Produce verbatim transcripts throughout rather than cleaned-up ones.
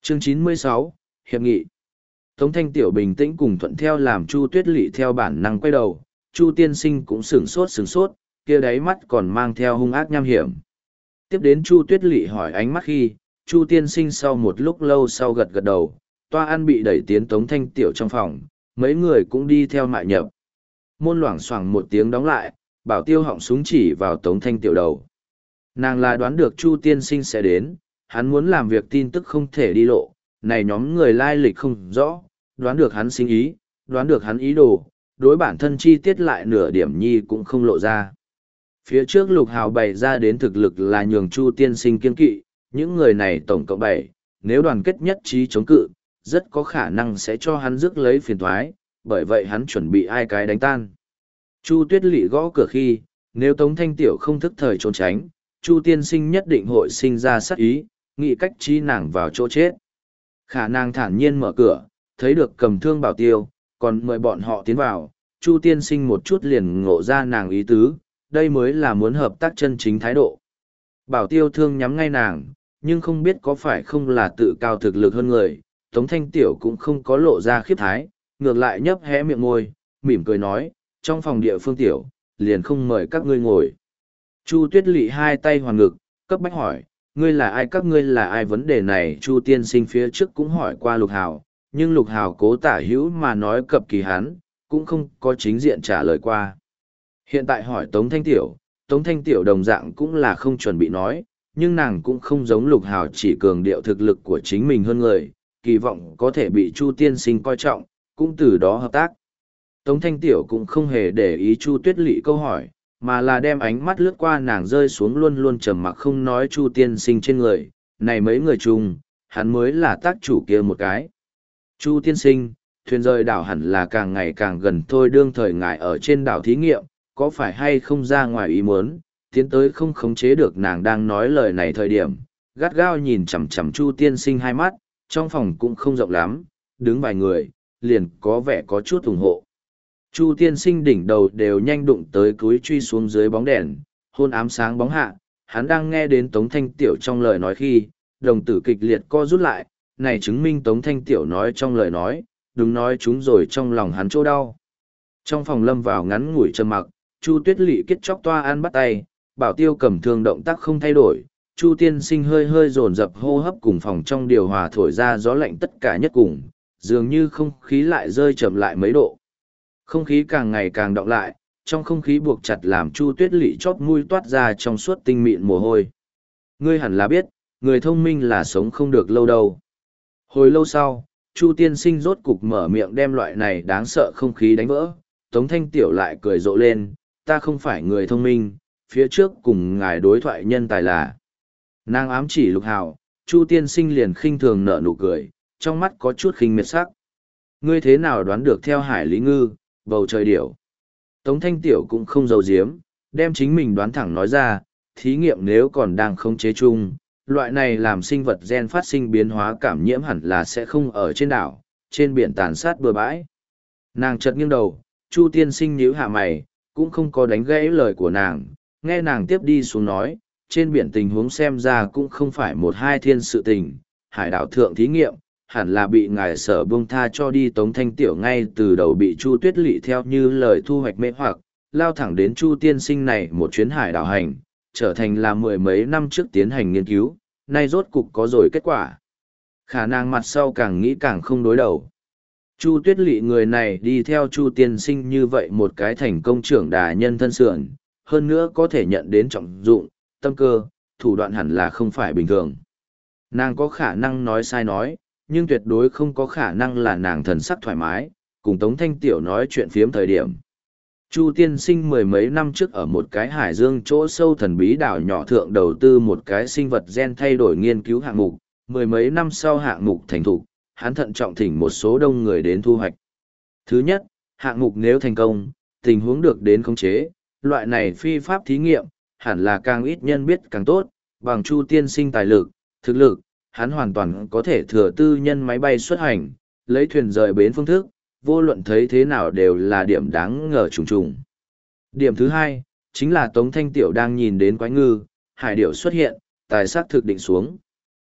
Chương chín mươi sáu, Hiệp nghị. Tống Thanh Tiểu bình tĩnh cùng thuận theo làm Chu Tuyết Lệ theo bản năng quay đầu, Chu tiên sinh cũng sửng sốt sửng sốt, kia đáy mắt còn mang theo hung ác nham hiểm. Tiếp đến Chu Tuyết Lệ hỏi ánh mắt khi, Chu tiên sinh sau một lúc lâu sau gật gật đầu, toa ăn bị đẩy tiến Tống Thanh Tiểu trong phòng, mấy người cũng đi theo mại nhập. Môn loảng xoảng một tiếng đóng lại, Bảo Tiêu họng súng chỉ vào Tống Thanh Tiểu đầu. Nàng là đoán được Chu tiên sinh sẽ đến, hắn muốn làm việc tin tức không thể đi lộ, này nhóm người lai lịch không rõ, đoán được hắn sinh ý, đoán được hắn ý đồ, đối bản thân chi tiết lại nửa điểm nhi cũng không lộ ra. Phía trước Lục Hào bày ra đến thực lực là nhường Chu tiên sinh kiên kỵ, những người này tổng cộng bảy, nếu đoàn kết nhất trí chống cự, rất có khả năng sẽ cho hắn rước lấy phiền thoái, bởi vậy hắn chuẩn bị ai cái đánh tan. Chu Tuyết Lệ gõ cửa khi, nếu Tống Thanh Tiểu không thức thời trốn tránh, Chu tiên sinh nhất định hội sinh ra sát ý, nghĩ cách trí nàng vào chỗ chết. Khả năng thản nhiên mở cửa, thấy được cầm thương Bảo Tiêu, còn mời bọn họ tiến vào, Chu tiên sinh một chút liền ngộ ra nàng ý tứ, đây mới là muốn hợp tác chân chính thái độ. Bảo Tiêu thương nhắm ngay nàng, nhưng không biết có phải không là tự cao thực lực hơn người, Tống Thanh Tiểu cũng không có lộ ra khiếp thái, ngược lại nhấp hé miệng môi, mỉm cười nói, trong phòng địa phương tiểu, liền không mời các ngươi ngồi. Chu Tuyết Lệ hai tay hoàn ngực, cấp bách hỏi, ngươi là ai các ngươi là ai vấn đề này Chu tiên sinh phía trước cũng hỏi qua Lục Hào, nhưng Lục Hào cố tả hữu mà nói cập kỳ hắn, cũng không có chính diện trả lời qua. Hiện tại hỏi Tống Thanh Tiểu, Tống Thanh Tiểu đồng dạng cũng là không chuẩn bị nói, nhưng nàng cũng không giống Lục Hào chỉ cường điệu thực lực của chính mình hơn người, kỳ vọng có thể bị Chu tiên sinh coi trọng, cũng từ đó hợp tác. Tống Thanh Tiểu cũng không hề để ý Chu Tuyết Lệ câu hỏi, mà là đem ánh mắt lướt qua nàng rơi xuống luôn luôn trầm mặc không nói Chu tiên sinh trên người, này mấy người chung, hắn mới là tác chủ kia một cái. Chu tiên sinh, thuyền rời đảo hẳn là càng ngày càng gần thôi đương thời ngài ở trên đảo thí nghiệm, có phải hay không ra ngoài ý muốn, tiến tới không khống chế được nàng đang nói lời này thời điểm, gắt gao nhìn chằm chằm Chu tiên sinh hai mắt, trong phòng cũng không rộng lắm, đứng vài người, liền có vẻ có chút ủng hộ. Chu tiên sinh đỉnh đầu đều nhanh đụng tới cúi truy xuống dưới bóng đèn, hôn ám sáng bóng hạ, hắn đang nghe đến Tống Thanh Tiểu trong lời nói khi, đồng tử kịch liệt co rút lại, này chứng minh Tống Thanh Tiểu nói trong lời nói, đúng nói chúng rồi trong lòng hắn chỗ đau. Trong phòng lâm vào ngắn ngủi trầm mặc, Chu Tuyết Lệ kết chóc toa ăn bắt tay, Bảo Tiêu cầm thương động tác không thay đổi, Chu tiên sinh hơi hơi dồn dập hô hấp cùng phòng trong điều hòa thổi ra gió lạnh tất cả nhất cùng, dường như không khí lại rơi chậm lại mấy độ. Không khí càng ngày càng đọng lại, trong không khí buộc chặt làm Chu Tuyết Lệ chóp mũi toát ra trong suốt tinh mịn mồ hôi. Ngươi hẳn là biết, người thông minh là sống không được lâu đâu. Hồi lâu sau, Chu tiên sinh rốt cục mở miệng đem loại này đáng sợ không khí đánh vỡ, Tống Thanh Tiểu lại cười rộ lên, ta không phải người thông minh, phía trước cùng ngài đối thoại nhân tài là. Nàng ám chỉ Lục Hào, Chu tiên sinh liền khinh thường nở nụ cười, trong mắt có chút khinh miệt sắc. Ngươi thế nào đoán được theo Hải Lý Ngư, bầu trời điểu. Tống Thanh Tiểu cũng không giấu giếm, đem chính mình đoán thẳng nói ra, thí nghiệm nếu còn đang không chế chung, loại này làm sinh vật gen phát sinh biến hóa cảm nhiễm hẳn là sẽ không ở trên đảo, trên biển tàn sát bừa bãi. Nàng chợt nghiêng đầu, Chu tiên sinh nhíu hạ mày, cũng không có đánh gãy lời của nàng, nghe nàng tiếp đi xuống nói, trên biển tình huống xem ra cũng không phải một hai thiên sự tình, hải đảo thượng thí nghiệm, hẳn là bị ngài sở buông tha cho đi. Tống Thanh Tiểu ngay từ đầu bị Chu Tuyết Lệ theo như lời thu hoạch mê hoặc, lao thẳng đến Chu tiên sinh này một chuyến hải đảo hành, trở thành là mười mấy năm trước tiến hành nghiên cứu, nay rốt cục có rồi kết quả. Khả năng mặt sau càng nghĩ càng không đối đầu. Chu Tuyết Lệ người này đi theo Chu tiên sinh như vậy một cái thành công trưởng đà nhân thân sườn, hơn nữa có thể nhận đến trọng dụng, tâm cơ, thủ đoạn hẳn là không phải bình thường. Nàng có khả năng nói sai nói, nhưng tuyệt đối không có khả năng là nàng thần sắc thoải mái, cùng Tống Thanh Tiểu nói chuyện phiếm thời điểm. Chu tiên sinh mười mấy năm trước ở một cái hải dương chỗ sâu thần bí đảo nhỏ thượng đầu tư một cái sinh vật gen thay đổi nghiên cứu hạng mục, mười mấy năm sau hạng mục thành thục, hắn thận trọng thỉnh một số đông người đến thu hoạch. Thứ nhất, hạng mục nếu thành công, tình huống được đến khống chế, loại này phi pháp thí nghiệm, hẳn là càng ít nhân biết càng tốt, bằng Chu tiên sinh tài lực, thực lực, hắn hoàn toàn có thể thừa tư nhân máy bay xuất hành, lấy thuyền rời bến phương thức, vô luận thấy thế nào đều là điểm đáng ngờ trùng trùng. Điểm thứ hai, chính là Tống Thanh Tiểu đang nhìn đến quái ngư, hải điểu xuất hiện, tài sắc thực định xuống.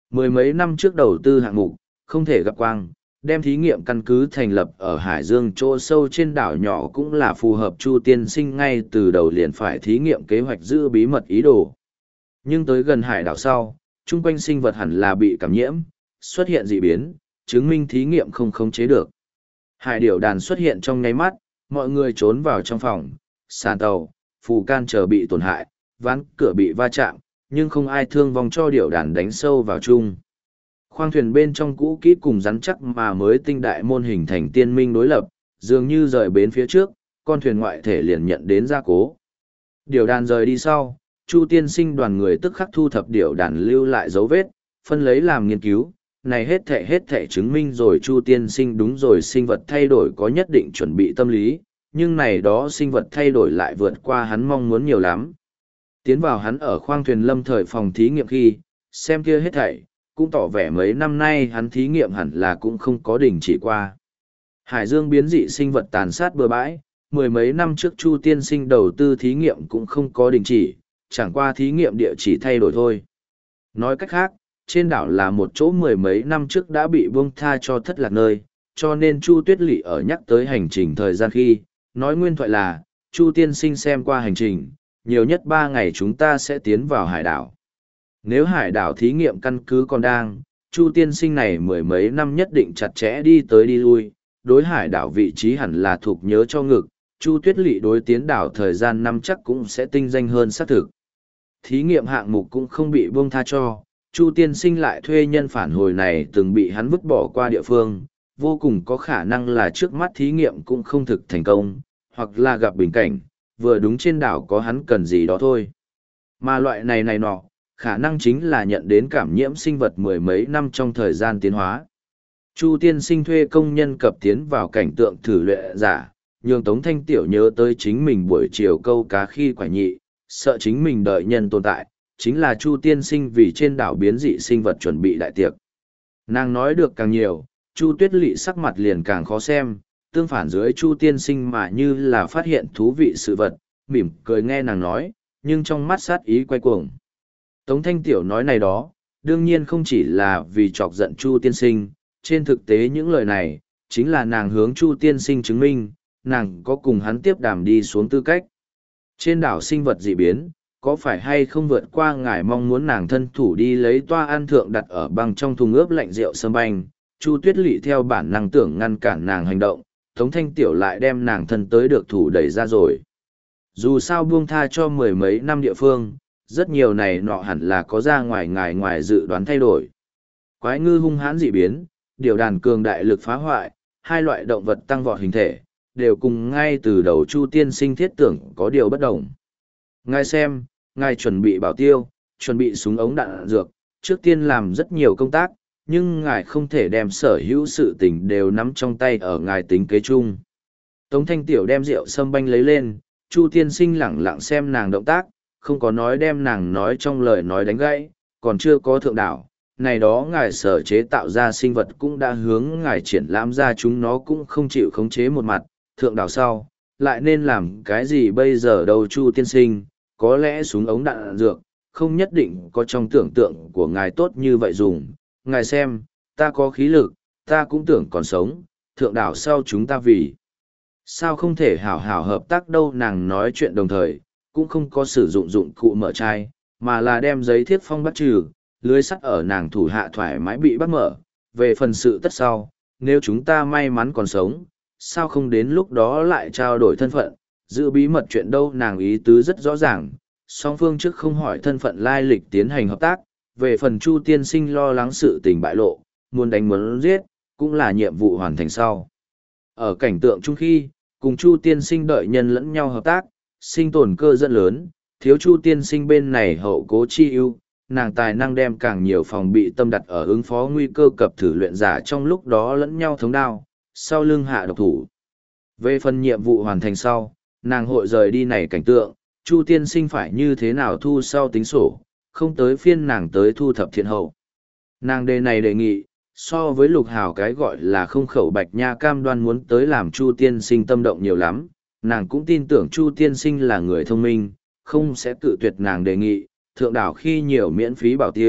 Mười mấy năm trước đầu tư hạng mục, không thể gặp quang, đem thí nghiệm căn cứ thành lập ở Hải Dương chỗ sâu trên đảo nhỏ cũng là phù hợp Chu tiên sinh ngay từ đầu liền phải thí nghiệm kế hoạch giữ bí mật ý đồ. Nhưng tới gần hải đảo sau, chung quanh sinh vật hẳn là bị cảm nhiễm, xuất hiện dị biến, chứng minh thí nghiệm không khống chế được. Hải điểu đàn xuất hiện trong nháy mắt, mọi người trốn vào trong phòng, sàn tàu, phù can chờ bị tổn hại, ván cửa bị va chạm, nhưng không ai thương vong cho điểu đàn đánh sâu vào chung. Khoang thuyền bên trong cũ kỹ cùng rắn chắc mà mới tinh đại môn hình thành tiên minh đối lập, dường như rời bến phía trước, con thuyền ngoại thể liền nhận đến gia cố. Điểu đàn rời đi sau, Chu tiên sinh đoàn người tức khắc thu thập điểu đàn lưu lại dấu vết, phân lấy làm nghiên cứu. Này hết thể hết thể chứng minh rồi Chu tiên sinh đúng rồi, sinh vật thay đổi có nhất định chuẩn bị tâm lý, nhưng này đó sinh vật thay đổi lại vượt qua hắn mong muốn nhiều lắm. Tiến vào hắn ở khoang thuyền lâm thời phòng thí nghiệm khi, xem kia hết thảy, cũng tỏ vẻ mấy năm nay hắn thí nghiệm hẳn là cũng không có đình chỉ qua. Hải dương biến dị sinh vật tàn sát bừa bãi, mười mấy năm trước Chu tiên sinh đầu tư thí nghiệm cũng không có đình chỉ, chẳng qua thí nghiệm địa chỉ thay đổi thôi. Nói cách khác, trên đảo là một chỗ mười mấy năm trước đã bị buông tha cho thất lạc nơi, cho nên Chu Tuyết Lị ở nhắc tới hành trình thời gian khi, nói nguyên thoại là, Chu tiên sinh xem qua hành trình, nhiều nhất ba ngày chúng ta sẽ tiến vào hải đảo. Nếu hải đảo thí nghiệm căn cứ còn đang, Chu tiên sinh này mười mấy năm nhất định chặt chẽ đi tới đi lui, đối hải đảo vị trí hẳn là thuộc nhớ cho ngực, Chu Tuyết Lị đối tiến đảo thời gian năm chắc cũng sẽ tinh danh hơn xác thực. Thí nghiệm hạng mục cũng không bị buông tha cho, Chu tiên sinh lại thuê nhân phản hồi này từng bị hắn vứt bỏ qua địa phương, vô cùng có khả năng là trước mắt thí nghiệm cũng không thực thành công, hoặc là gặp bình cảnh, vừa đúng trên đảo có hắn cần gì đó thôi. Mà loại này này nọ, khả năng chính là nhận đến cảm nhiễm sinh vật mười mấy năm trong thời gian tiến hóa. Chu tiên sinh thuê công nhân cập tiến vào cảnh tượng thử luyện giả, nhường Tống Thanh Tiểu nhớ tới chính mình buổi chiều câu cá khi quả nhị, sợ chính mình đợi nhân tồn tại, chính là Chu tiên sinh vì trên đảo biến dị sinh vật chuẩn bị đại tiệc. Nàng nói được càng nhiều, Chu Tuyết Lị sắc mặt liền càng khó xem, tương phản dưới Chu tiên sinh mà như là phát hiện thú vị sự vật, mỉm cười nghe nàng nói, nhưng trong mắt sát ý quay cuồng. Tống Thanh Tiểu nói này đó, đương nhiên không chỉ là vì chọc giận Chu tiên sinh, trên thực tế những lời này, chính là nàng hướng Chu tiên sinh chứng minh, nàng có cùng hắn tiếp đàm đi xuống tư cách. Trên đảo sinh vật dị biến, có phải hay không vượt qua ngài mong muốn nàng thân thủ đi lấy toa ăn thượng đặt ở băng trong thùng ướp lạnh rượu sâm banh, Chu Tuyết Lị theo bản năng tưởng ngăn cản nàng hành động, Tống Thanh Tiểu lại đem nàng thân tới được thủ đẩy ra rồi. Dù sao buông tha cho mười mấy năm địa phương, rất nhiều này nọ hẳn là có ra ngoài ngài ngoài dự đoán thay đổi. Quái ngư hung hãn dị biến, điều đàn cường đại lực phá hoại, hai loại động vật tăng vọt hình thể, đều cùng ngay từ đầu Chu tiên sinh thiết tưởng có điều bất đồng. Ngài xem, ngài chuẩn bị bảo tiêu, chuẩn bị súng ống đạn dược, trước tiên làm rất nhiều công tác, nhưng ngài không thể đem sở hữu sự tình đều nắm trong tay ở ngài tính kế chung. Tống Thanh Tiểu đem rượu sâm banh lấy lên, Chu tiên sinh lẳng lặng xem nàng động tác, không có nói đem nàng nói trong lời nói đánh gãy, còn chưa có thượng đảo. Này đó ngài sở chế tạo ra sinh vật cũng đã hướng ngài triển lãm ra, chúng nó cũng không chịu khống chế một mặt, thượng đảo sau, lại nên làm cái gì bây giờ đâu Chu tiên sinh, có lẽ súng ống đạn dược, không nhất định có trong tưởng tượng của ngài tốt như vậy dùng. Ngài xem, ta có khí lực, ta cũng tưởng còn sống, thượng đảo sau chúng ta vì. Sao không thể hảo hảo hợp tác đâu, nàng nói chuyện đồng thời, cũng không có sử dụng dụng cụ mở chai, mà là đem giấy thiết phong bắt trừ, lưới sắt ở nàng thủ hạ thoải mái bị bắt mở. Về phần sự tất sau, nếu chúng ta may mắn còn sống, sao không đến lúc đó lại trao đổi thân phận, giữ bí mật chuyện đâu, nàng ý tứ rất rõ ràng, song phương trước không hỏi thân phận lai lịch tiến hành hợp tác, về phần Chu tiên sinh lo lắng sự tình bại lộ, muốn đánh muốn giết, cũng là nhiệm vụ hoàn thành sau. Ở cảnh tượng chung khi, cùng Chu tiên sinh đợi nhân lẫn nhau hợp tác, sinh tồn cơ rất lớn, thiếu Chu tiên sinh bên này hậu cố chi ưu, nàng tài năng đem càng nhiều phòng bị tâm đặt ở ứng phó nguy cơ cập thử luyện giả trong lúc đó lẫn nhau thống đao, sau lưng hạ độc thủ. Về phần nhiệm vụ hoàn thành sau, nàng hội rời đi này cảnh tượng, Chu tiên sinh phải như thế nào thu sau tính sổ, không tới phiên nàng tới thu thập thiện hậu. Nàng đề này đề nghị, so với lục hào cái gọi là không khẩu bạch nha cam đoan muốn tới làm Chu tiên sinh tâm động nhiều lắm, nàng cũng tin tưởng Chu tiên sinh là người thông minh, không sẽ cự tuyệt nàng đề nghị, thượng đảo khi nhiều miễn phí bảo tiêu,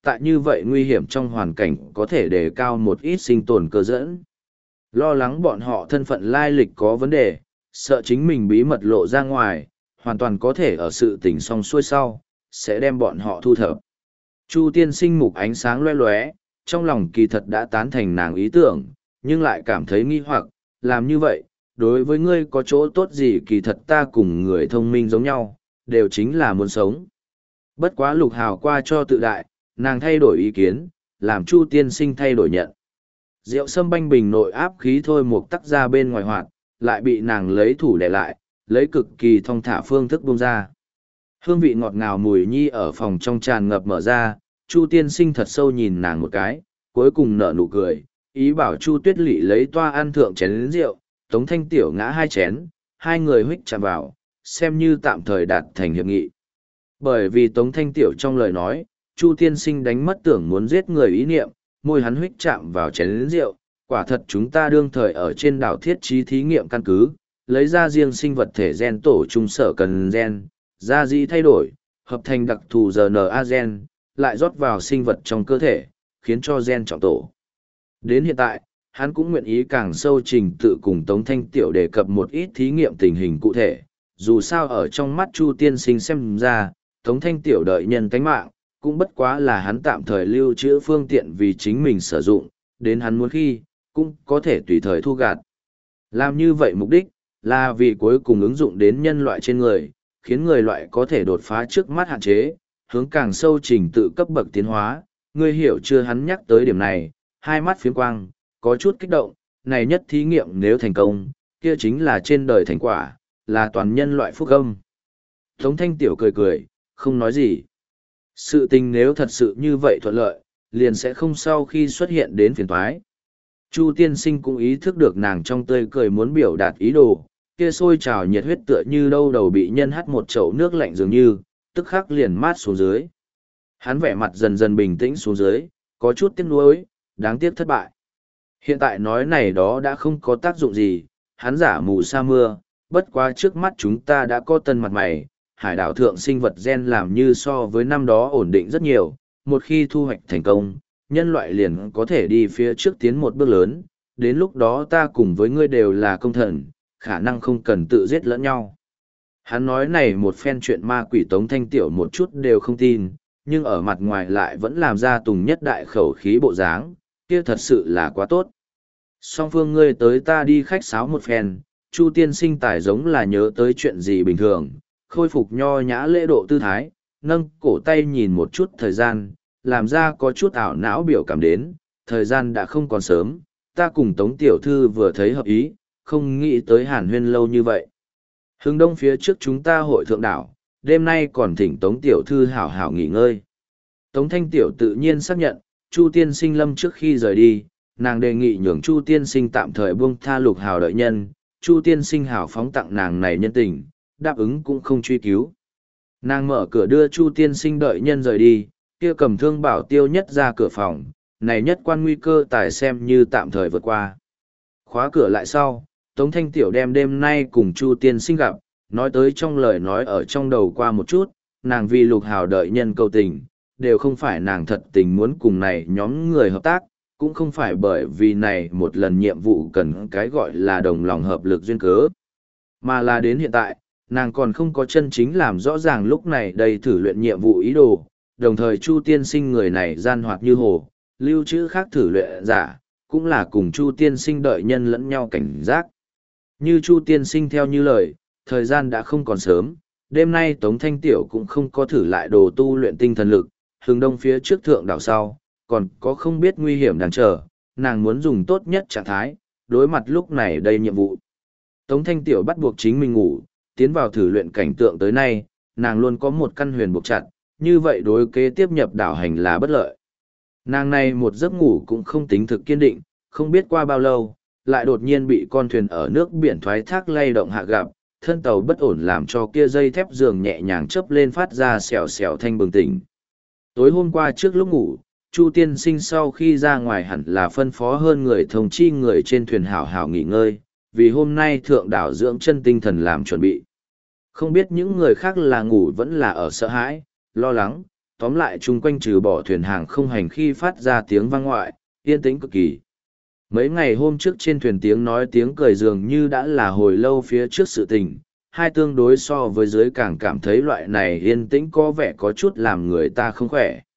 tại như vậy nguy hiểm trong hoàn cảnh có thể đề cao một ít sinh tồn cơ dẫn. Lo lắng bọn họ thân phận lai lịch có vấn đề, sợ chính mình bí mật lộ ra ngoài, hoàn toàn có thể ở sự tình xong xuôi sau, sẽ đem bọn họ thu thập. Chu tiên sinh mục ánh sáng loe loé, trong lòng kỳ thật đã tán thành nàng ý tưởng, nhưng lại cảm thấy nghi hoặc, làm như vậy, đối với ngươi có chỗ tốt gì kỳ thật ta cùng người thông minh giống nhau, đều chính là muốn sống. Bất quá lục hào qua cho tự đại, nàng thay đổi ý kiến, làm Chu tiên sinh thay đổi nhận. Rượu sâm banh bình nội áp khí thôi một tắc ra bên ngoài hoạt, lại bị nàng lấy thủ để lại, lấy cực kỳ thong thả phương thức buông ra. Hương vị ngọt ngào mùi nhi ở phòng trong tràn ngập mở ra, Chu tiên sinh thật sâu nhìn nàng một cái, cuối cùng nở nụ cười, ý bảo Chu tuyết lỵ lấy toa ăn thượng chén lớn rượu, Tống Thanh Tiểu ngã hai chén, hai người huých chạm vào, xem như tạm thời đạt thành hiệp nghị. Bởi vì Tống Thanh Tiểu trong lời nói, Chu tiên sinh đánh mất tưởng muốn giết người ý niệm, môi hắn huých chạm vào chén lớn rượu, quả thật chúng ta đương thời ở trên đảo thiết trí thí nghiệm căn cứ, lấy ra riêng sinh vật thể gen tổ trung sở cần gen, ra di thay đổi, hợp thành đặc thù rờ en a gen, lại rót vào sinh vật trong cơ thể, khiến cho gen trọng tổ. Đến hiện tại, hắn cũng nguyện ý càng sâu trình tự cùng Tống Thanh Tiểu đề cập một ít thí nghiệm tình hình cụ thể, dù sao ở trong mắt Chu tiên sinh xem ra, Tống Thanh Tiểu đợi nhân tánh mạng, cũng bất quá là hắn tạm thời lưu trữ phương tiện vì chính mình sử dụng, đến hắn muốn khi, cũng có thể tùy thời thu gạt. Làm như vậy mục đích, là vì cuối cùng ứng dụng đến nhân loại trên người, khiến người loại có thể đột phá trước mắt hạn chế, hướng càng sâu trình tự cấp bậc tiến hóa. Ngươi hiểu chưa, hắn nhắc tới điểm này, hai mắt phiếm quang, có chút kích động, này nhất thí nghiệm nếu thành công, kia chính là trên đời thành quả, là toàn nhân loại phúc âm. Tống Thanh Tiểu cười cười, không nói gì. Sự tình nếu thật sự như vậy thuận lợi, liền sẽ không sau khi xuất hiện đến phiền toái. Chu tiên sinh cũng ý thức được nàng trong tươi cười muốn biểu đạt ý đồ, kia sôi trào nhiệt huyết tựa như đâu đầu bị nhân hắt một chậu nước lạnh dường như, tức khắc liền mát xuống dưới. Hắn vẻ mặt dần dần bình tĩnh xuống dưới, có chút tiếc nuối, đáng tiếc thất bại. Hiện tại nói này đó đã không có tác dụng gì, hắn giả mù sa mưa, bất quá trước mắt chúng ta đã có tân mặt mày, hải đảo thượng sinh vật gen làm như so với năm đó ổn định rất nhiều, một khi thu hoạch thành công, nhân loại liền có thể đi phía trước tiến một bước lớn, đến lúc đó ta cùng với ngươi đều là công thần, khả năng không cần tự giết lẫn nhau. Hắn nói này một phen chuyện ma quỷ Tống Thanh Tiểu một chút đều không tin, nhưng ở mặt ngoài lại vẫn làm ra tùng nhất đại khẩu khí bộ dáng, kia thật sự là quá tốt. Song phương ngươi tới ta đi khách sáo một phen, Chu tiên sinh tài giống là nhớ tới chuyện gì bình thường, khôi phục nho nhã lễ độ tư thái, nâng cổ tay nhìn một chút thời gian, làm ra có chút ảo não biểu cảm đến, thời gian đã không còn sớm, ta cùng Tống Tiểu Thư vừa thấy hợp ý, không nghĩ tới hàn huyên lâu như vậy. Hướng đông phía trước chúng ta hội thượng đảo, đêm nay còn thỉnh Tống Tiểu Thư hảo hảo nghỉ ngơi. Tống Thanh Tiểu tự nhiên xác nhận, Chu tiên sinh lâm trước khi rời đi, nàng đề nghị nhường Chu tiên sinh tạm thời buông tha lục hào đợi nhân, Chu tiên sinh hảo phóng tặng nàng này nhân tình, đáp ứng cũng không truy cứu. Nàng mở cửa đưa Chu tiên sinh đợi nhân rời đi, kia cầm thương bảo tiêu nhất ra cửa phòng, này nhất quan nguy cơ tài xem như tạm thời vượt qua. Khóa cửa lại sau, Tống Thanh Tiểu đem đêm nay cùng Chu tiên sinh gặp, nói tới trong lời nói ở trong đầu qua một chút, nàng vì lục hào đợi nhân cầu tình, đều không phải nàng thật tình muốn cùng này nhóm người hợp tác, cũng không phải bởi vì này một lần nhiệm vụ cần cái gọi là đồng lòng hợp lực duyên cớ. Mà là đến hiện tại, nàng còn không có chân chính làm rõ ràng lúc này đây thử luyện nhiệm vụ ý đồ, đồng thời Chu tiên sinh người này gian hoạt như hồ, lưu trữ khác thử luyện giả, cũng là cùng Chu tiên sinh đợi nhân lẫn nhau cảnh giác. Như Chu tiên sinh theo như lời, thời gian đã không còn sớm, đêm nay Tống Thanh Tiểu cũng không có thử lại đồ tu luyện tinh thần lực, hướng đông phía trước thượng đảo sau, còn có không biết nguy hiểm đang chờ, nàng muốn dùng tốt nhất trạng thái, đối mặt lúc này đây nhiệm vụ. Tống Thanh Tiểu bắt buộc chính mình ngủ, tiến vào thử luyện cảnh tượng tới nay, nàng luôn có một căn huyền buộc chặt, như vậy đối kế tiếp nhập đảo hành là bất lợi. Nàng này một giấc ngủ cũng không tính thực kiên định, không biết qua bao lâu, lại đột nhiên bị con thuyền ở nước biển thoái thác lay động hạ gặp, thân tàu bất ổn làm cho kia dây thép giường nhẹ nhàng chớp lên phát ra xèo xèo thanh bừng tỉnh. Tối hôm qua trước lúc ngủ, Chu tiên sinh sau khi ra ngoài hẳn là phân phó hơn người thông chi người trên thuyền hảo hảo nghỉ ngơi, vì hôm nay thượng đảo dưỡng chân tinh thần làm chuẩn bị. Không biết những người khác là ngủ vẫn là ở sợ hãi, lo lắng, tóm lại chung quanh trừ bỏ thuyền hàng không hành khi phát ra tiếng vang ngoại, yên tĩnh cực kỳ. Mấy ngày hôm trước trên thuyền tiếng nói tiếng cười dường như đã là hồi lâu phía trước sự tình, hai tương đối so với dưới càng cảm thấy loại này yên tĩnh có vẻ có chút làm người ta không khỏe.